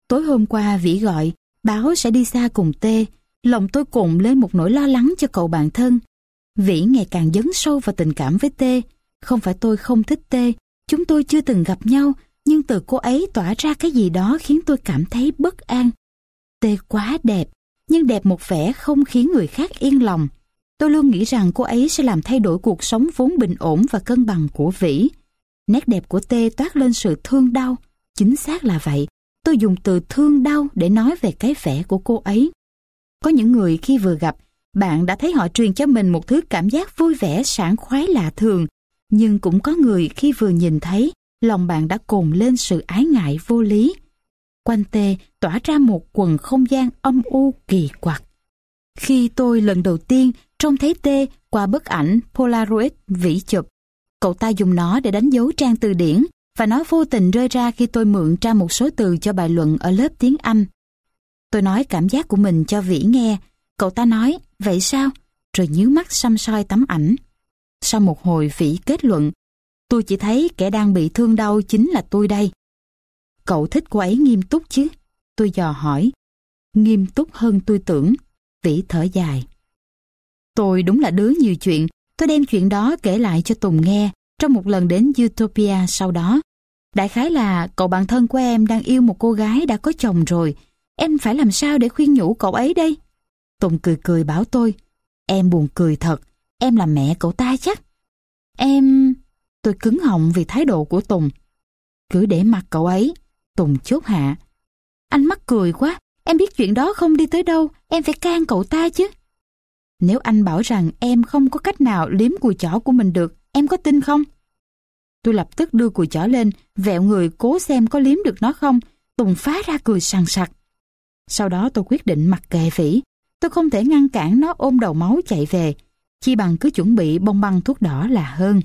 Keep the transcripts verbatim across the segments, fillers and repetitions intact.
Tối hôm qua Vĩ gọi, báo sẽ đi xa cùng T. Lòng tôi cồn lên một nỗi lo lắng cho cậu bạn thân. Vĩ ngày càng dấn sâu vào tình cảm với T. Không phải tôi không thích T, chúng tôi chưa từng gặp nhau, nhưng từ cô ấy tỏa ra cái gì đó khiến tôi cảm thấy bất an. T quá đẹp, nhưng đẹp một vẻ không khiến người khác yên lòng. Tôi luôn nghĩ rằng cô ấy sẽ làm thay đổi cuộc sống vốn bình ổn và cân bằng của Vĩ. Nét đẹp của T toát lên sự thương đau. Chính xác là vậy, tôi dùng từ thương đau để nói về cái vẻ của cô ấy. Có những người khi vừa gặp, bạn đã thấy họ truyền cho mình một thứ cảm giác vui vẻ sảng khoái lạ thường. Nhưng cũng có người khi vừa nhìn thấy, lòng bạn đã cồn lên sự ái ngại vô lý. Quanh T tỏa ra một quần không gian âm u kỳ quặc. Khi tôi lần đầu tiên trông thấy T qua bức ảnh Polaroid Vĩ chụp, cậu ta dùng nó để đánh dấu trang từ điển và nó vô tình rơi ra khi tôi mượn ra một số từ cho bài luận ở lớp tiếng Anh. Tôi nói cảm giác của mình cho Vĩ nghe. Cậu ta nói, vậy sao? Rồi nhíu mắt săm soi tấm ảnh. Sau một hồi Vĩ kết luận, tôi chỉ thấy kẻ đang bị thương đau chính là tôi đây. Cậu thích cô ấy nghiêm túc chứ? Tôi dò hỏi. Nghiêm túc hơn tôi tưởng. Vĩ thở dài. Tôi đúng là đứa nhiều chuyện. Tôi đem chuyện đó kể lại cho Tùng nghe trong một lần đến Utopia sau đó. Đại khái là cậu bạn thân của em đang yêu một cô gái đã có chồng rồi. Em phải làm sao để khuyên nhủ cậu ấy đây? Tùng cười cười bảo tôi. Em buồn cười thật. Em là mẹ cậu ta chắc. Em... Tôi cứng họng vì thái độ của Tùng. Cứ để mặc cậu ấy. Tùng chốt hạ. Anh mắc cười quá. Em biết chuyện đó không đi tới đâu. Em phải can cậu ta chứ. Nếu anh bảo rằng em không có cách nào liếm cùi chỏ của mình được, em có tin không? Tôi lập tức đưa cùi chỏ lên, vẹo người cố xem có liếm được nó không. Tùng phá ra cười sằng sặc. Sau đó tôi quyết định mặc kệ Vĩ. Tôi không thể ngăn cản nó ôm đầu máu chạy về. Chi bằng cứ chuẩn bị bông băng thuốc đỏ là hơn.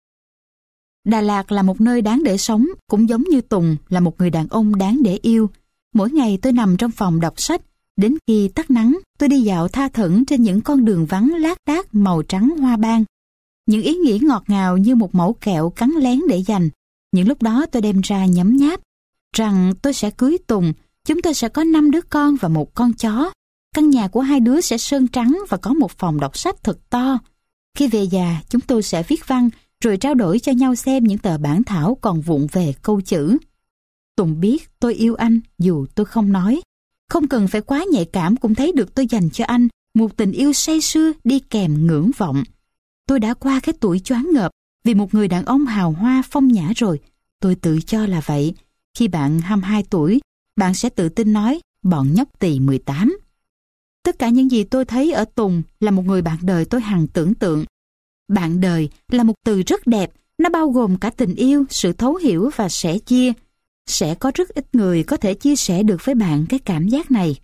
Đà Lạt là một nơi đáng để sống, cũng giống như Tùng là một người đàn ông đáng để yêu. Mỗi ngày tôi nằm trong phòng đọc sách. Đến khi tắt nắng, tôi đi dạo tha thẩn trên những con đường vắng lác đác màu trắng hoa ban. Những ý nghĩ ngọt ngào như một mẩu kẹo cắn lén để dành. Những lúc đó tôi đem ra nhấm nháp. Rằng tôi sẽ cưới Tùng, chúng tôi sẽ có năm đứa con và một con chó. Căn nhà của hai đứa sẽ sơn trắng và có một phòng đọc sách thật to. Khi về già, chúng tôi sẽ viết văn rồi trao đổi cho nhau xem những tờ bản thảo còn vụn về câu chữ. Tùng biết tôi yêu anh dù tôi không nói. Không cần phải quá nhạy cảm cũng thấy được tôi dành cho anh một tình yêu say sưa đi kèm ngưỡng vọng. Tôi đã qua cái tuổi choáng ngợp vì một người đàn ông hào hoa phong nhã rồi. Tôi tự cho là vậy. Khi bạn hai mươi hai tuổi, bạn sẽ tự tin nói bọn nhóc tỳ mười tám. Tất cả những gì tôi thấy ở Tùng là một người bạn đời tôi hằng tưởng tượng. Bạn đời là một từ rất đẹp, nó bao gồm cả tình yêu, sự thấu hiểu và sẻ chia. Sẽ có rất ít người có thể chia sẻ được với bạn cái cảm giác này.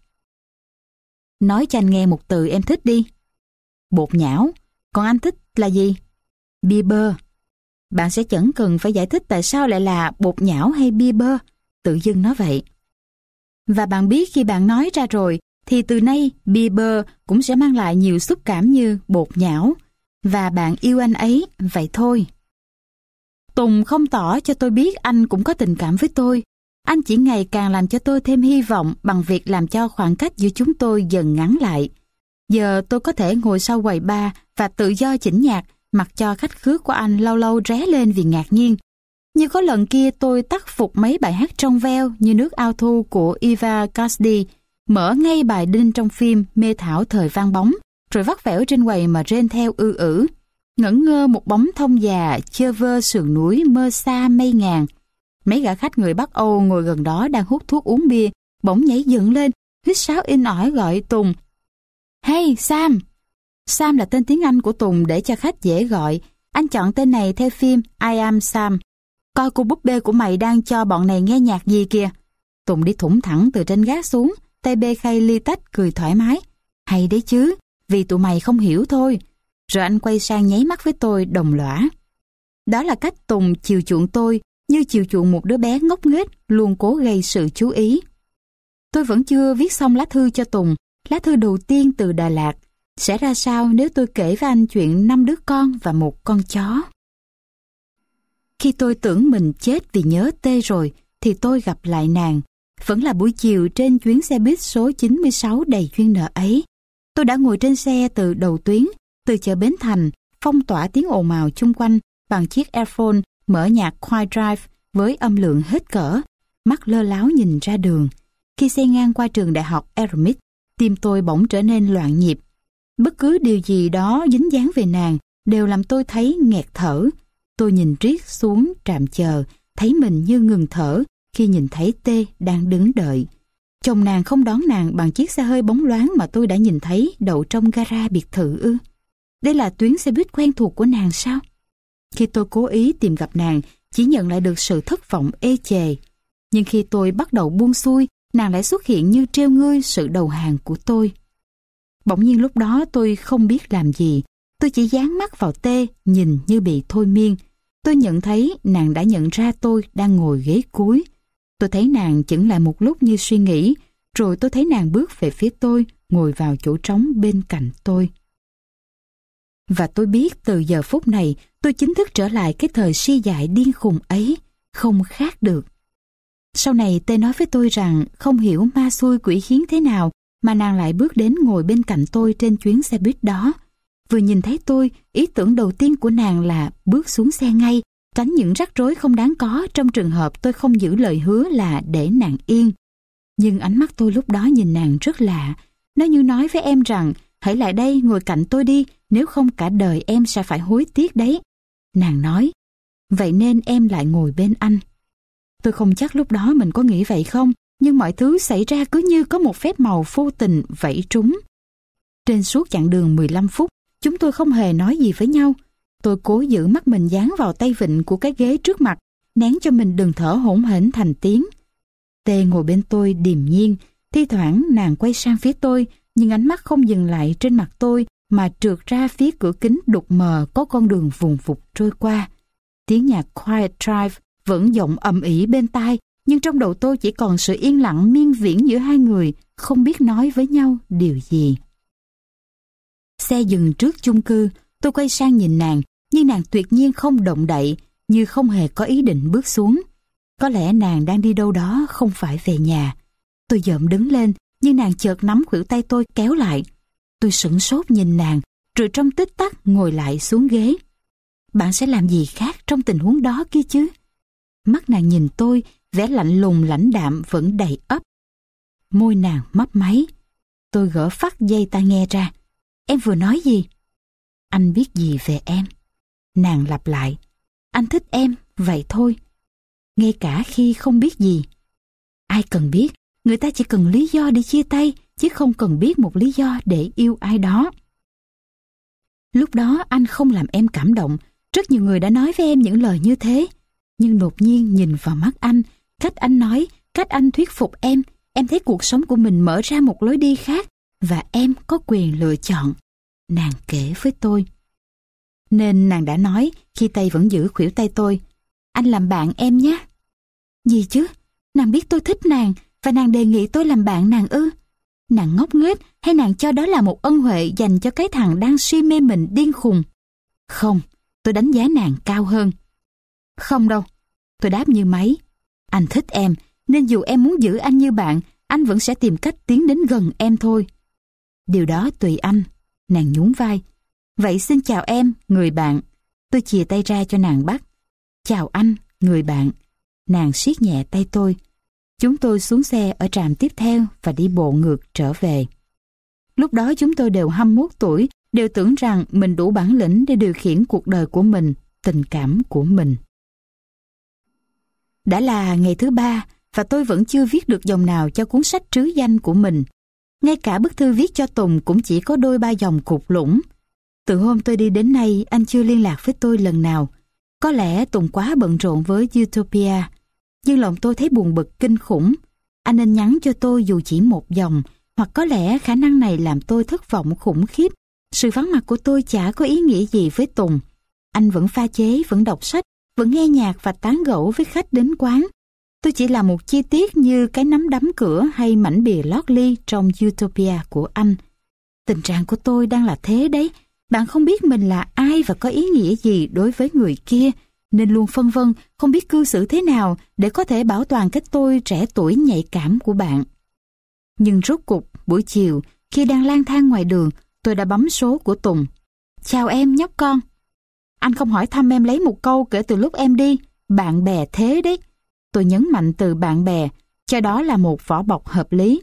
Nói cho anh nghe một từ em thích đi. Bột nhão. Còn anh thích là gì? Bia bơ. Bạn sẽ chẳng cần phải giải thích tại sao lại là bột nhão hay bia bơ. Tự dưng nói vậy. Và bạn biết khi bạn nói ra rồi thì từ nay bia bơ cũng sẽ mang lại nhiều xúc cảm như bột nhão. Và bạn yêu anh ấy, vậy thôi. Tùng không tỏ cho tôi biết anh cũng có tình cảm với tôi. Anh chỉ ngày càng làm cho tôi thêm hy vọng bằng việc làm cho khoảng cách giữa chúng tôi dần ngắn lại. Giờ tôi có thể ngồi sau quầy bar và tự do chỉnh nhạc, mặc cho khách khứa của anh lâu lâu ré lên vì ngạc nhiên. Như có lần kia tôi tắt phục mấy bài hát trong veo như Nước ao thu của Eva Cassidy, mở ngay bài đinh trong phim Mê thảo thời vang bóng, rồi vắt vẻo trên quầy mà rên theo ư ử. Ngẩn ngơ một bóng thông già chơ vơ sườn núi mơ xa mây ngàn. Mấy gã khách người Bắc Âu ngồi gần đó đang hút thuốc uống bia, bỗng nhảy dựng lên, huýt sáo in ỏi gọi Tùng. Hey Sam! Sam là tên tiếng Anh của Tùng để cho khách dễ gọi. Anh chọn tên này theo phim I Am Sam. Coi cô búp bê của mày đang cho bọn này nghe nhạc gì kìa. Tùng đi thủng thẳng từ trên gác xuống, tay bê khay ly tách cười thoải mái. Hay đấy chứ, vì tụi mày không hiểu thôi. Rồi anh quay sang nháy mắt với tôi đồng lõa. Đó là cách Tùng chiều chuộng tôi, như chiều chuộng một đứa bé ngốc nghếch luôn cố gây sự chú ý. Tôi vẫn chưa viết xong lá thư cho Tùng, lá thư đầu tiên từ Đà Lạt. Sẽ ra sao nếu tôi kể với anh chuyện năm đứa con và một con chó? Khi tôi tưởng mình chết vì nhớ Tê rồi, thì tôi gặp lại nàng. Vẫn là buổi chiều trên chuyến xe buýt số chín mươi sáu đầy duyên nợ ấy. Tôi đã ngồi trên xe từ đầu tuyến, từ chợ Bến Thành, phong tỏa tiếng ồn ào chung quanh bằng chiếc earphone mở nhạc Quiet Drive với âm lượng hết cỡ, mắt lơ láo nhìn ra đường. Khi xe ngang qua trường đại học Aerosmith, tim tôi bỗng trở nên loạn nhịp. Bất cứ điều gì đó dính dáng về nàng đều làm tôi thấy nghẹt thở. Tôi nhìn riết xuống trạm chờ, thấy mình như ngừng thở khi nhìn thấy T đang đứng đợi. Chồng nàng không đón nàng bằng chiếc xe hơi bóng loáng mà tôi đã nhìn thấy đậu trong gara biệt thự ư? Đây là tuyến xe buýt quen thuộc của nàng sao? Khi tôi cố ý tìm gặp nàng, chỉ nhận lại được sự thất vọng ê chề. Nhưng khi tôi bắt đầu buông xuôi, nàng lại xuất hiện như trêu ngươi sự đầu hàng của tôi. Bỗng nhiên lúc đó tôi không biết làm gì. Tôi chỉ dán mắt vào T, nhìn như bị thôi miên. Tôi nhận thấy nàng đã nhận ra tôi đang ngồi ghế cuối. Tôi thấy nàng chững lại một lúc như suy nghĩ, rồi tôi thấy nàng bước về phía tôi, ngồi vào chỗ trống bên cạnh tôi. Và tôi biết từ giờ phút này tôi chính thức trở lại cái thời si dại điên khùng ấy, không khác được. Sau này T nói với tôi rằng không hiểu ma xui quỷ khiến thế nào mà nàng lại bước đến ngồi bên cạnh tôi trên chuyến xe buýt đó. Vừa nhìn thấy tôi, ý tưởng đầu tiên của nàng là bước xuống xe ngay, tránh những rắc rối không đáng có trong trường hợp tôi không giữ lời hứa là để nàng yên. Nhưng ánh mắt tôi lúc đó nhìn nàng rất lạ. Nó như nói với em rằng hãy lại đây ngồi cạnh tôi đi, nếu không cả đời em sẽ phải hối tiếc đấy. Nàng nói, vậy nên em lại ngồi bên anh. Tôi không chắc lúc đó mình có nghĩ vậy không, nhưng mọi thứ xảy ra cứ như có một phép màu vô tình vẫy trúng. Trên suốt chặng đường mười lăm phút, chúng tôi không hề nói gì với nhau. Tôi cố giữ mắt mình dán vào tay vịn của cái ghế trước mặt, nén cho mình đừng thở hổn hển thành tiếng. Tê ngồi bên tôi điềm nhiên, thi thoảng nàng quay sang phía tôi, nhưng ánh mắt không dừng lại trên mặt tôi mà trượt ra phía cửa kính đục mờ có con đường vùng vụt trôi qua. Tiếng nhạc Quiet Drive vẫn vọng ầm ĩ bên tai, nhưng trong đầu tôi chỉ còn sự yên lặng miên viễn giữa hai người, không biết nói với nhau điều gì. Xe dừng trước chung cư, tôi quay sang nhìn nàng, nhưng nàng tuyệt nhiên không động đậy, như không hề có ý định bước xuống. Có lẽ nàng đang đi đâu đó, không phải về nhà. Tôi dợm đứng lên, nhưng nàng chợt nắm khuỷu tay tôi kéo lại. Tôi sửng sốt nhìn nàng, rồi trong tích tắc ngồi lại xuống ghế. Bạn sẽ làm gì khác trong tình huống đó kia chứ? Mắt nàng nhìn tôi, vẻ lạnh lùng lãnh đạm vẫn đầy ắp. Môi nàng mấp máy. Tôi gỡ phắt dây tai nghe ra. Em vừa nói gì? Anh biết gì về em? Nàng lặp lại. Anh thích em, vậy thôi. Ngay cả khi không biết gì. Ai cần biết, người ta chỉ cần lý do để chia tay, chứ không cần biết một lý do để yêu ai đó. Lúc đó anh không làm em cảm động. Rất nhiều người đã nói với em những lời như thế. Nhưng đột nhiên nhìn vào mắt anh, cách anh nói, cách anh thuyết phục em, em thấy cuộc sống của mình mở ra một lối đi khác, và em có quyền lựa chọn. Nàng kể với tôi. Nên nàng đã nói, khi tay vẫn giữ khuỷu tay tôi, anh làm bạn em nhé. Gì chứ? Nàng biết tôi thích nàng, và nàng đề nghị tôi làm bạn nàng ư? Nàng ngốc nghếch hay nàng cho đó là một ân huệ dành cho cái thằng đang si mê mình điên khùng? Không, tôi đánh giá nàng cao hơn. Không đâu, tôi đáp như máy. Anh thích em, nên dù em muốn giữ anh như bạn, anh vẫn sẽ tìm cách tiến đến gần em thôi. Điều đó tùy anh. Nàng nhún vai. Vậy xin chào em, người bạn. Tôi chìa tay ra cho nàng bắt. Chào anh, người bạn. Nàng siết nhẹ tay tôi. Chúng tôi xuống xe ở trạm tiếp theo và đi bộ ngược trở về. Lúc đó chúng tôi đều hai mươi mốt tuổi, đều tưởng rằng mình đủ bản lĩnh để điều khiển cuộc đời của mình, tình cảm của mình. Đã là ngày thứ ba và tôi vẫn chưa viết được dòng nào cho cuốn sách trứ danh của mình. Ngay cả bức thư viết cho Tùng cũng chỉ có đôi ba dòng cụt lũng. Từ hôm tôi đi đến nay, anh chưa liên lạc với tôi lần nào. Có lẽ Tùng quá bận rộn với Utopia. Nhưng lòng tôi thấy buồn bực kinh khủng. Anh nên nhắn cho tôi dù chỉ một dòng, hoặc có lẽ khả năng này làm tôi thất vọng khủng khiếp. Sự vắng mặt của tôi chả có ý nghĩa gì với Tùng. Anh vẫn pha chế, vẫn đọc sách, vẫn nghe nhạc và tán gẫu với khách đến quán. Tôi chỉ là một chi tiết như cái nắm đấm cửa hay mảnh bìa lót ly trong Utopia của anh. Tình trạng của tôi đang là thế đấy. Bạn không biết mình là ai và có ý nghĩa gì đối với người kia, nên luôn phân vân không biết cư xử thế nào để có thể bảo toàn cái tôi trẻ tuổi nhạy cảm của bạn. Nhưng rốt cục, buổi chiều, khi đang lang thang ngoài đường, tôi đã bấm số của Tùng. Chào em nhóc con. Anh không hỏi thăm em lấy một câu kể từ lúc em đi. Bạn bè thế đấy. Tôi nhấn mạnh từ bạn bè, cho đó là một vỏ bọc hợp lý.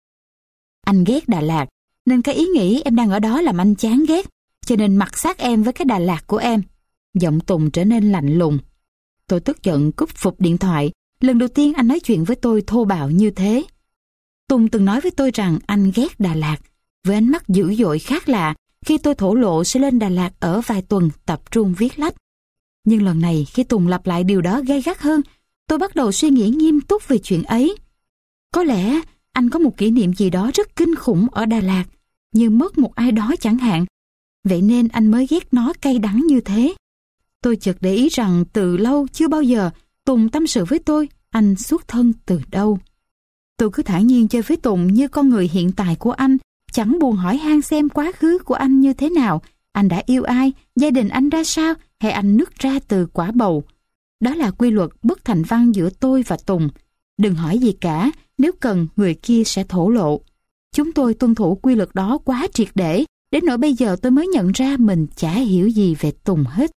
Anh ghét Đà Lạt, nên cái ý nghĩ em đang ở đó làm anh chán ghét, cho nên mặc xác em với cái Đà Lạt của em. Giọng Tùng trở nên lạnh lùng. Tôi tức giận cúp phụp điện thoại. Lần đầu tiên anh nói chuyện với tôi thô bạo như thế. Tùng từng nói với tôi rằng anh ghét Đà Lạt, với ánh mắt dữ dội khác lạ khi tôi thổ lộ sẽ lên Đà Lạt ở vài tuần tập trung viết lách. Nhưng lần này khi Tùng lặp lại điều đó gay gắt hơn, tôi bắt đầu suy nghĩ nghiêm túc về chuyện ấy. Có lẽ anh có một kỷ niệm gì đó rất kinh khủng ở Đà Lạt, như mất một ai đó chẳng hạn. Vậy nên anh mới ghét nó cay đắng như thế. Tôi chợt để ý rằng từ lâu chưa bao giờ Tùng tâm sự với tôi anh xuất thân từ đâu. Tôi cứ thản nhiên chơi với Tùng như con người hiện tại của anh, chẳng buồn hỏi han xem quá khứ của anh như thế nào, anh đã yêu ai, gia đình anh ra sao, hay anh nứt ra từ quả bầu. Đó là quy luật bất thành văn giữa tôi và Tùng. Đừng hỏi gì cả, nếu cần người kia sẽ thổ lộ. Chúng tôi tuân thủ quy luật đó quá triệt để, đến nỗi bây giờ tôi mới nhận ra mình chả hiểu gì về Tùng hết.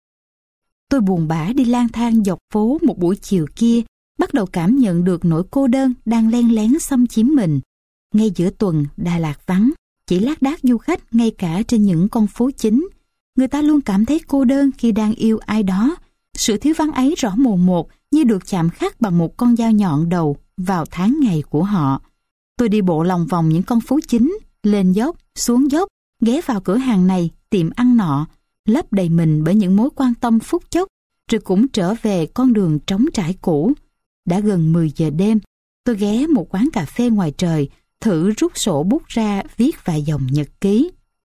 Tôi buồn bã đi lang thang dọc phố một buổi chiều kia, bắt đầu cảm nhận được nỗi cô đơn đang len lén xâm chiếm mình. Ngay giữa tuần, Đà Lạt vắng, chỉ lác đác du khách ngay cả trên những con phố chính. Người ta luôn cảm thấy cô đơn khi đang yêu ai đó. Sự thiếu vắng ấy rõ mồn một như được chạm khắc bằng một con dao nhọn đầu vào tháng ngày của họ. Tôi đi bộ lòng vòng những con phố chính, lên dốc, xuống dốc, ghé vào cửa hàng này, tiệm ăn nọ, lấp đầy mình bởi những mối quan tâm phút chốc, rồi cũng trở về con đường trống trải cũ. Đã gần mười giờ đêm, tôi ghé một quán cà phê ngoài trời, thử rút sổ bút ra viết vài dòng nhật ký.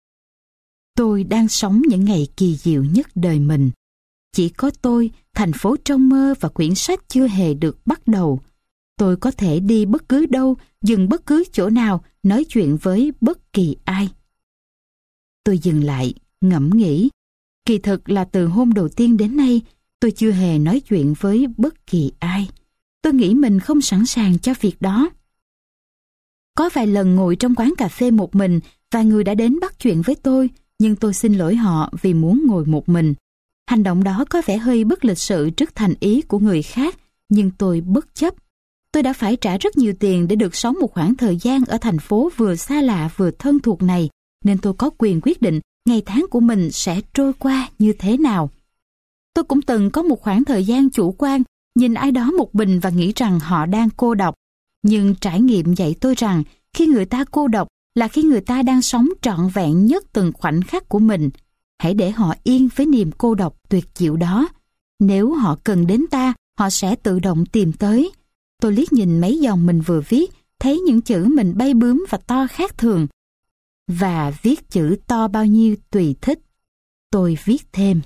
Tôi đang sống những ngày kỳ diệu nhất đời mình. Chỉ có tôi, thành phố trong mơ và quyển sách chưa hề được bắt đầu. Tôi có thể đi bất cứ đâu, dừng bất cứ chỗ nào, nói chuyện với bất kỳ ai. Tôi dừng lại, ngẫm nghĩ. Kỳ thực là từ hôm đầu tiên đến nay, tôi chưa hề nói chuyện với bất kỳ ai. Tôi nghĩ mình không sẵn sàng cho việc đó. Có vài lần ngồi trong quán cà phê một mình, vài người đã đến bắt chuyện với tôi, nhưng tôi xin lỗi họ vì muốn ngồi một mình. Hành động đó có vẻ hơi bất lịch sự trước thành ý của người khác, nhưng tôi bất chấp. Tôi đã phải trả rất nhiều tiền để được sống một khoảng thời gian ở thành phố vừa xa lạ vừa thân thuộc này, nên tôi có quyền quyết định ngày tháng của mình sẽ trôi qua như thế nào. Tôi cũng từng có một khoảng thời gian chủ quan, nhìn ai đó một mình và nghĩ rằng họ đang cô độc. Nhưng trải nghiệm dạy tôi rằng khi người ta cô độc là khi người ta đang sống trọn vẹn nhất từng khoảnh khắc của mình. Hãy để họ yên với niềm cô độc tuyệt diệu đó. Nếu họ cần đến ta, họ sẽ tự động tìm tới. Tôi liếc nhìn mấy dòng mình vừa viết, thấy những chữ mình bay bướm và to khác thường. Và viết chữ to bao nhiêu tùy thích. Tôi viết thêm.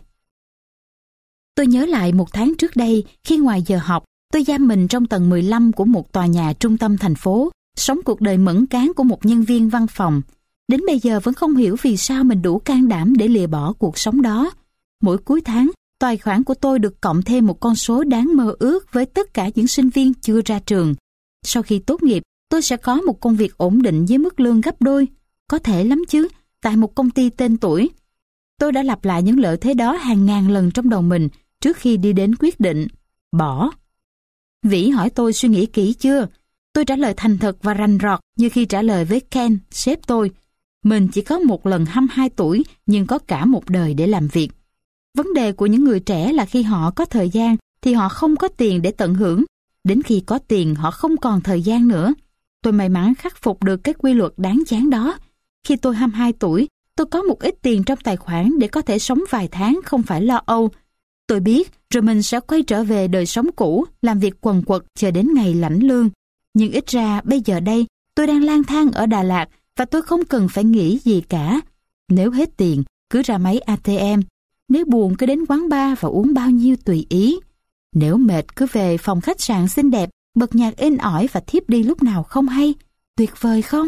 Tôi nhớ lại một tháng trước đây, khi ngoài giờ học, tôi giam mình trong tầng mười lăm của một tòa nhà trung tâm thành phố, sống cuộc đời mẫn cán của một nhân viên văn phòng. Đến bây giờ vẫn không hiểu vì sao mình đủ can đảm để lìa bỏ cuộc sống đó. Mỗi cuối tháng, tài khoản của tôi được cộng thêm một con số đáng mơ ước với tất cả những sinh viên chưa ra trường. Sau khi tốt nghiệp, tôi sẽ có một công việc ổn định với mức lương gấp đôi. Có thể lắm chứ, tại một công ty tên tuổi. Tôi đã lặp lại những lợi thế đó hàng ngàn lần trong đầu mình trước khi đi đến quyết định bỏ. Vĩ hỏi tôi suy nghĩ kỹ chưa? Tôi trả lời thành thật và rành rọt như khi trả lời với Ken, sếp tôi. Mình chỉ có một lần hai mươi hai tuổi nhưng có cả một đời để làm việc. Vấn đề của những người trẻ là khi họ có thời gian thì họ không có tiền để tận hưởng. Đến khi có tiền họ không còn thời gian nữa. Tôi may mắn khắc phục được cái quy luật đáng chán đó. Khi tôi hai mươi hai tuổi, tôi có một ít tiền trong tài khoản để có thể sống vài tháng không phải lo âu. Tôi biết rồi mình sẽ quay trở về đời sống cũ, làm việc quần quật chờ đến ngày lãnh lương. Nhưng ít ra bây giờ đây, tôi đang lang thang ở Đà Lạt và tôi không cần phải nghĩ gì cả. Nếu hết tiền, cứ ra máy a tê em. Nếu buồn cứ đến quán bar và uống bao nhiêu tùy ý. Nếu mệt cứ về phòng khách sạn xinh đẹp, bật nhạc êm ỏi và thiếp đi lúc nào không hay. Tuyệt vời không?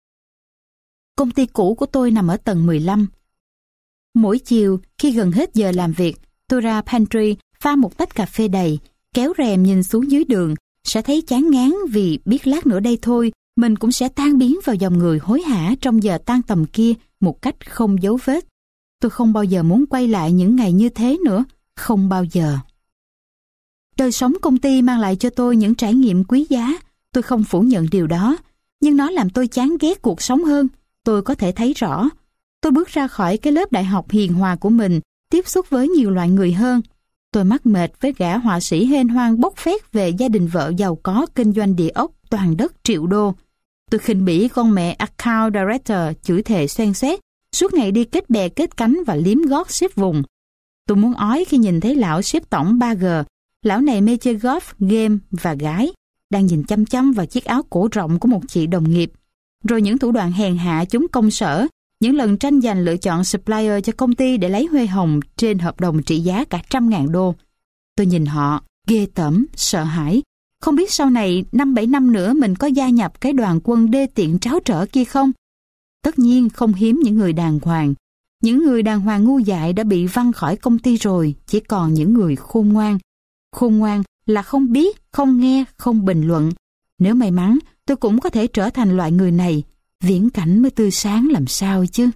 Công ty cũ của tôi nằm ở tầng mười lăm. Mỗi chiều, khi gần hết giờ làm việc, tôi ra pantry pha một tách cà phê đầy, kéo rèm nhìn xuống dưới đường, sẽ thấy chán ngán vì biết lát nữa đây thôi, mình cũng sẽ tan biến vào dòng người hối hả trong giờ tan tầm kia một cách không dấu vết. Tôi không bao giờ muốn quay lại những ngày như thế nữa, không bao giờ. Đời sống công ty mang lại cho tôi những trải nghiệm quý giá, tôi không phủ nhận điều đó, nhưng nó làm tôi chán ghét cuộc sống hơn, tôi có thể thấy rõ. Tôi bước ra khỏi cái lớp đại học hiền hòa của mình, tiếp xúc với nhiều loại người hơn. Tôi mắc mệt với gã họa sĩ hên hoang bốc phét về gia đình vợ giàu có kinh doanh địa ốc toàn đất triệu đô. Tôi khinh bỉ con mẹ account director chửi thề xoen xoét, suốt ngày đi kết bè kết cánh và liếm gót xếp vùng. Tôi muốn ói khi nhìn thấy lão xếp tổng ba G, lão này mê chơi golf, game và gái, đang nhìn chăm chăm vào chiếc áo cổ rộng của một chị đồng nghiệp. Rồi những thủ đoạn hèn hạ chúng công sở, những lần tranh giành lựa chọn supplier cho công ty để lấy huê hồng trên hợp đồng trị giá cả trăm ngàn đô. Tôi nhìn họ, ghê tởm, sợ hãi. Không biết sau này, năm bảy năm nữa mình có gia nhập cái đoàn quân đê tiện tráo trở kia không? Tất nhiên không hiếm những người đàng hoàng. Những người đàng hoàng ngu dại đã bị văng khỏi công ty rồi, chỉ còn những người khôn ngoan. Khôn ngoan là không biết, không nghe, không bình luận. Nếu may mắn, tôi cũng có thể trở thành loại người này. Viễn cảnh mới tươi sáng làm sao chứ.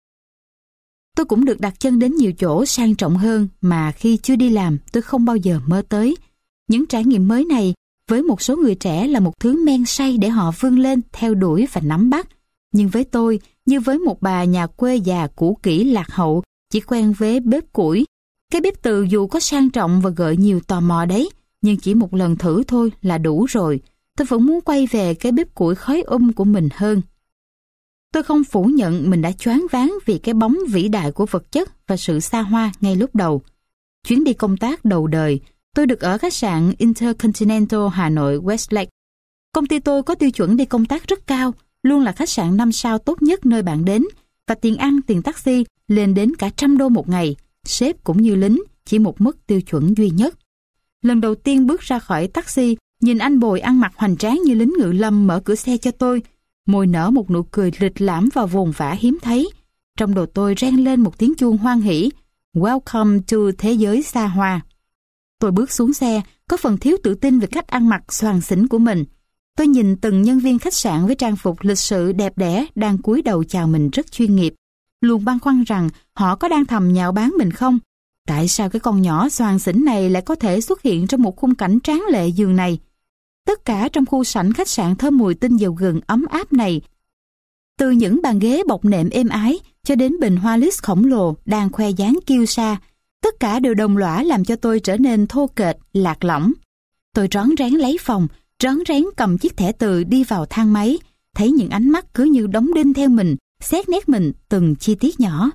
Tôi cũng được đặt chân đến nhiều chỗ sang trọng hơn mà khi chưa đi làm tôi không bao giờ mơ tới. Những trải nghiệm mới này với một số người trẻ là một thứ men say để họ vươn lên, theo đuổi và nắm bắt. Nhưng với tôi, như với một bà nhà quê già cũ kỹ lạc hậu, chỉ quen với bếp củi. Cái bếp từ dù có sang trọng và gợi nhiều tò mò đấy, nhưng chỉ một lần thử thôi là đủ rồi. Tôi vẫn muốn quay về cái bếp củi khói um của mình hơn. Tôi không phủ nhận mình đã choáng váng vì cái bóng vĩ đại của vật chất và sự xa hoa ngay lúc đầu. Chuyến đi công tác đầu đời, tôi được ở khách sạn Intercontinental Hà Nội Westlake. Công ty tôi có tiêu chuẩn đi công tác rất cao, luôn là khách sạn năm sao tốt nhất nơi bạn đến, và tiền ăn, tiền taxi lên đến cả trăm đô một ngày. Sếp cũng như lính, chỉ một mức tiêu chuẩn duy nhất. Lần đầu tiên bước ra khỏi taxi, nhìn anh bồi ăn mặc hoành tráng như lính ngự lâm mở cửa xe cho tôi, môi nở một nụ cười lịch lãm và vồn vã hiếm thấy. Trong đầu tôi reng lên một tiếng chuông hoan hỉ. Welcome to thế giới xa hoa. Tôi bước xuống xe, có phần thiếu tự tin về cách ăn mặc xoàng xỉnh của mình. Tôi nhìn từng nhân viên khách sạn với trang phục lịch sự đẹp đẽ đang cúi đầu chào mình rất chuyên nghiệp. Luôn băn khoăn rằng họ có đang thầm nhạo báng mình không? Tại sao cái con nhỏ xoàng xỉnh này lại có thể xuất hiện trong một khung cảnh tráng lệ giường này? Tất cả trong khu sảnh khách sạn thơm mùi tinh dầu gừng ấm áp này, từ những bàn ghế bọc nệm êm ái cho đến bình hoa lít khổng lồ đang khoe dáng kiêu sa, tất cả đều đồng lõa làm cho tôi trở nên thô kệch, lạc lõng. Tôi rón rén lấy phòng, rón rén cầm chiếc thẻ từ đi vào thang máy, thấy những ánh mắt cứ như đóng đinh theo mình, xét nét mình từng chi tiết nhỏ.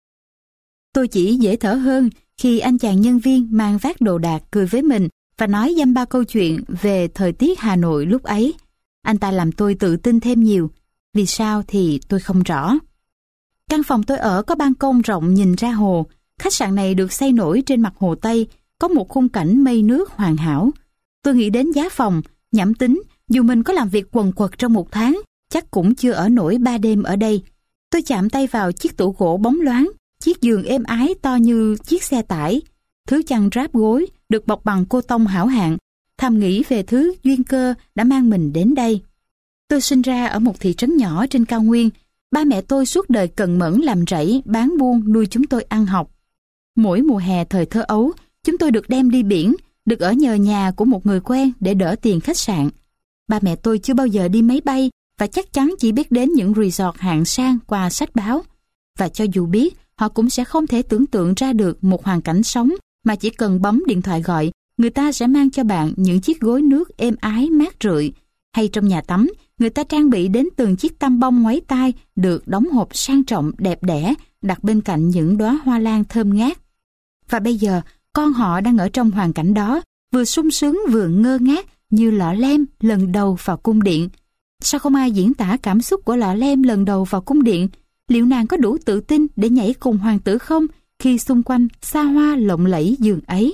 Tôi chỉ dễ thở hơn khi anh chàng nhân viên mang vác đồ đạc cười với mình và nói dăm ba câu chuyện về thời tiết Hà Nội lúc ấy. Anh ta làm tôi tự tin thêm nhiều. Vì sao thì tôi không rõ. Căn phòng tôi ở có ban công rộng nhìn ra hồ. Khách sạn này được xây nổi trên mặt hồ Tây, có một khung cảnh mây nước hoàn hảo. Tôi nghĩ đến giá phòng, nhẩm tính, dù mình có làm việc quần quật trong một tháng, chắc cũng chưa ở nổi ba đêm ở đây. Tôi chạm tay vào chiếc tủ gỗ bóng loáng, chiếc giường êm ái to như chiếc xe tải, thứ chăn ráp gối được bọc bằng cô tông hảo hạng, thầm nghĩ về thứ duyên cơ đã mang mình đến đây. Tôi sinh ra ở một thị trấn nhỏ trên cao nguyên. Ba mẹ tôi suốt đời cần mẫn làm rẫy, bán buôn nuôi chúng tôi ăn học. Mỗi mùa hè thời thơ ấu, chúng tôi được đem đi biển, được ở nhờ nhà của một người quen để đỡ tiền khách sạn. Ba mẹ tôi chưa bao giờ đi máy bay và chắc chắn chỉ biết đến những resort hạng sang qua sách báo. Và cho dù biết, họ cũng sẽ không thể tưởng tượng ra được một hoàn cảnh sống mà chỉ cần bấm điện thoại gọi, người ta sẽ mang cho bạn những chiếc gối nước êm ái mát rượi. Hay trong nhà tắm, người ta trang bị đến từng chiếc tăm bông ngoáy tai được đóng hộp sang trọng đẹp đẽ, đặt bên cạnh những đóa hoa lan thơm ngát. Và bây giờ, con họ đang ở trong hoàn cảnh đó, vừa sung sướng vừa ngơ ngác như Lọ Lem lần đầu vào cung điện. Sao không ai diễn tả cảm xúc của Lọ Lem lần đầu vào cung điện? Liệu nàng có đủ tự tin để nhảy cùng hoàng tử không khi xung quanh xa hoa lộng lẫy giường ấy?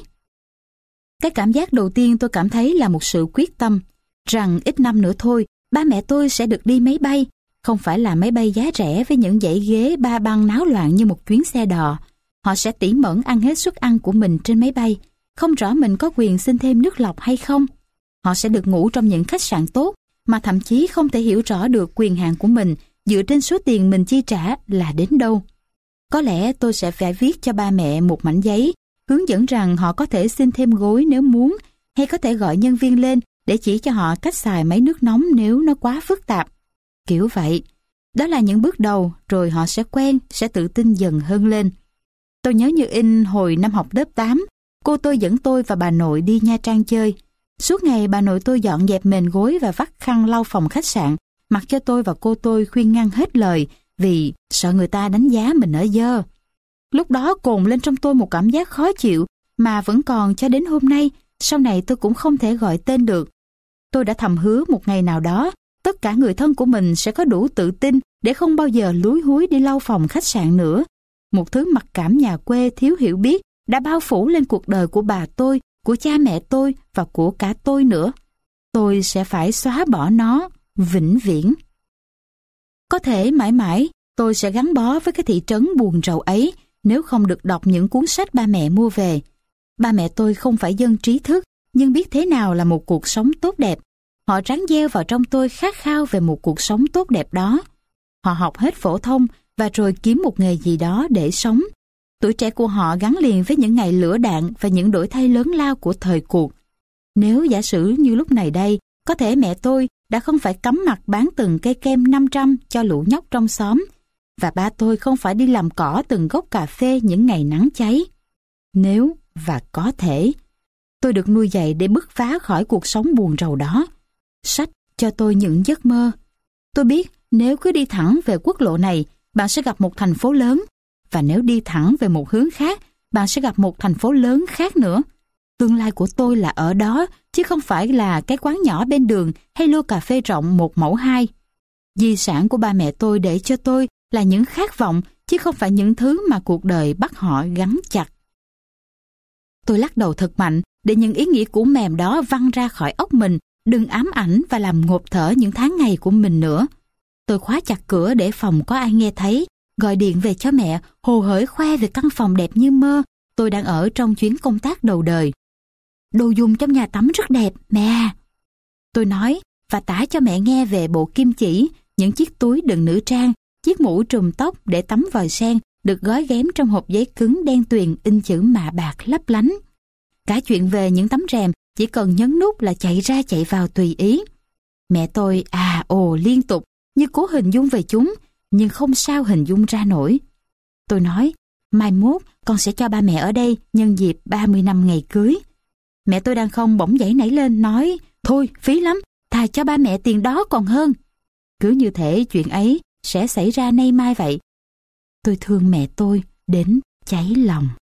Cái cảm giác đầu tiên tôi cảm thấy là một sự quyết tâm, rằng ít năm nữa thôi, ba mẹ tôi sẽ được đi máy bay, không phải là máy bay giá rẻ với những dãy ghế ba băng náo loạn như một chuyến xe đò. Họ sẽ tỉ mẩn ăn hết suất ăn của mình trên máy bay, không rõ mình có quyền xin thêm nước lọc hay không. Họ sẽ được ngủ trong những khách sạn tốt, mà thậm chí không thể hiểu rõ được quyền hạn của mình dựa trên số tiền mình chi trả là đến đâu. Có lẽ tôi sẽ phải viết cho ba mẹ một mảnh giấy, hướng dẫn rằng họ có thể xin thêm gối nếu muốn, hay có thể gọi nhân viên lên để chỉ cho họ cách xài máy nước nóng nếu nó quá phức tạp. Kiểu vậy. Đó là những bước đầu, rồi họ sẽ quen, sẽ tự tin dần hơn lên. Tôi nhớ như in hồi năm học lớp tám, cô tôi dẫn tôi và bà nội đi Nha Trang chơi. Suốt ngày bà nội tôi dọn dẹp mền gối và vắt khăn lau phòng khách sạn, mặc cho tôi và cô tôi khuyên ngăn hết lời vì sợ người ta đánh giá mình ở dơ. Lúc đó cồn lên trong tôi một cảm giác khó chịu mà vẫn còn cho đến hôm nay, sau này tôi cũng không thể gọi tên được. Tôi đã thầm hứa một ngày nào đó, tất cả người thân của mình sẽ có đủ tự tin để không bao giờ lúi húi đi lau phòng khách sạn nữa. Một thứ mặc cảm nhà quê thiếu hiểu biết đã bao phủ lên cuộc đời của bà tôi, của cha mẹ tôi và của cả tôi nữa. Tôi sẽ phải xóa bỏ nó vĩnh viễn. Có thể mãi mãi tôi sẽ gắn bó với cái thị trấn buồn rầu ấy nếu không được đọc những cuốn sách ba mẹ mua về. Ba mẹ tôi không phải dân trí thức, nhưng biết thế nào là một cuộc sống tốt đẹp. Họ ráng gieo vào trong tôi khát khao về một cuộc sống tốt đẹp đó. Họ học hết phổ thông và rồi kiếm một nghề gì đó để sống. Tuổi trẻ của họ gắn liền với những ngày lửa đạn và những đổi thay lớn lao của thời cuộc. Nếu giả sử như lúc này đây, có thể mẹ tôi đã không phải cắm mặt bán từng cây kem năm trăm cho lũ nhóc trong xóm, và ba tôi không phải đi làm cỏ từng gốc cà phê những ngày nắng cháy. Nếu và có thể, tôi được nuôi dạy để bứt phá khỏi cuộc sống buồn rầu đó. Sách cho tôi những giấc mơ. Tôi biết nếu cứ đi thẳng về quốc lộ này, bạn sẽ gặp một thành phố lớn, và nếu đi thẳng về một hướng khác, bạn sẽ gặp một thành phố lớn khác nữa. Tương lai của tôi là ở đó, chứ không phải là cái quán nhỏ bên đường hay lô cà phê rộng một mẫu hai. Di sản của ba mẹ tôi để cho tôi là những khát vọng, chứ không phải những thứ mà cuộc đời bắt họ gắn chặt. Tôi lắc đầu thật mạnh để những ý nghĩ cũ mềm đó văng ra khỏi óc mình, đừng ám ảnh và làm ngộp thở những tháng ngày của mình nữa. Tôi khóa chặt cửa để phòng có ai nghe thấy, gọi điện về cho mẹ, hồ hởi khoe về căn phòng đẹp như mơ tôi đang ở trong chuyến công tác đầu đời. Đồ dùng trong nhà tắm rất đẹp, mẹ. Tôi nói và tả cho mẹ nghe về bộ kim chỉ, những chiếc túi đựng nữ trang, chiếc mũ trùm tóc để tắm vòi sen được gói ghém trong hộp giấy cứng đen tuyền in chữ mạ bạc lấp lánh. Cả chuyện về những tấm rèm chỉ cần nhấn nút là chạy ra chạy vào tùy ý. Mẹ tôi à ồ liên tục như cố hình dung về chúng, nhưng không sao hình dung ra nổi. Tôi nói, mai mốt con sẽ cho ba mẹ ở đây nhân dịp ba mươi năm ngày cưới. Mẹ tôi đang không bỗng dậy nảy lên nói, thôi phí lắm, thà cho ba mẹ tiền đó còn hơn. Cứ như thể chuyện ấy sẽ xảy ra nay mai vậy. Tôi thương mẹ tôi đến cháy lòng.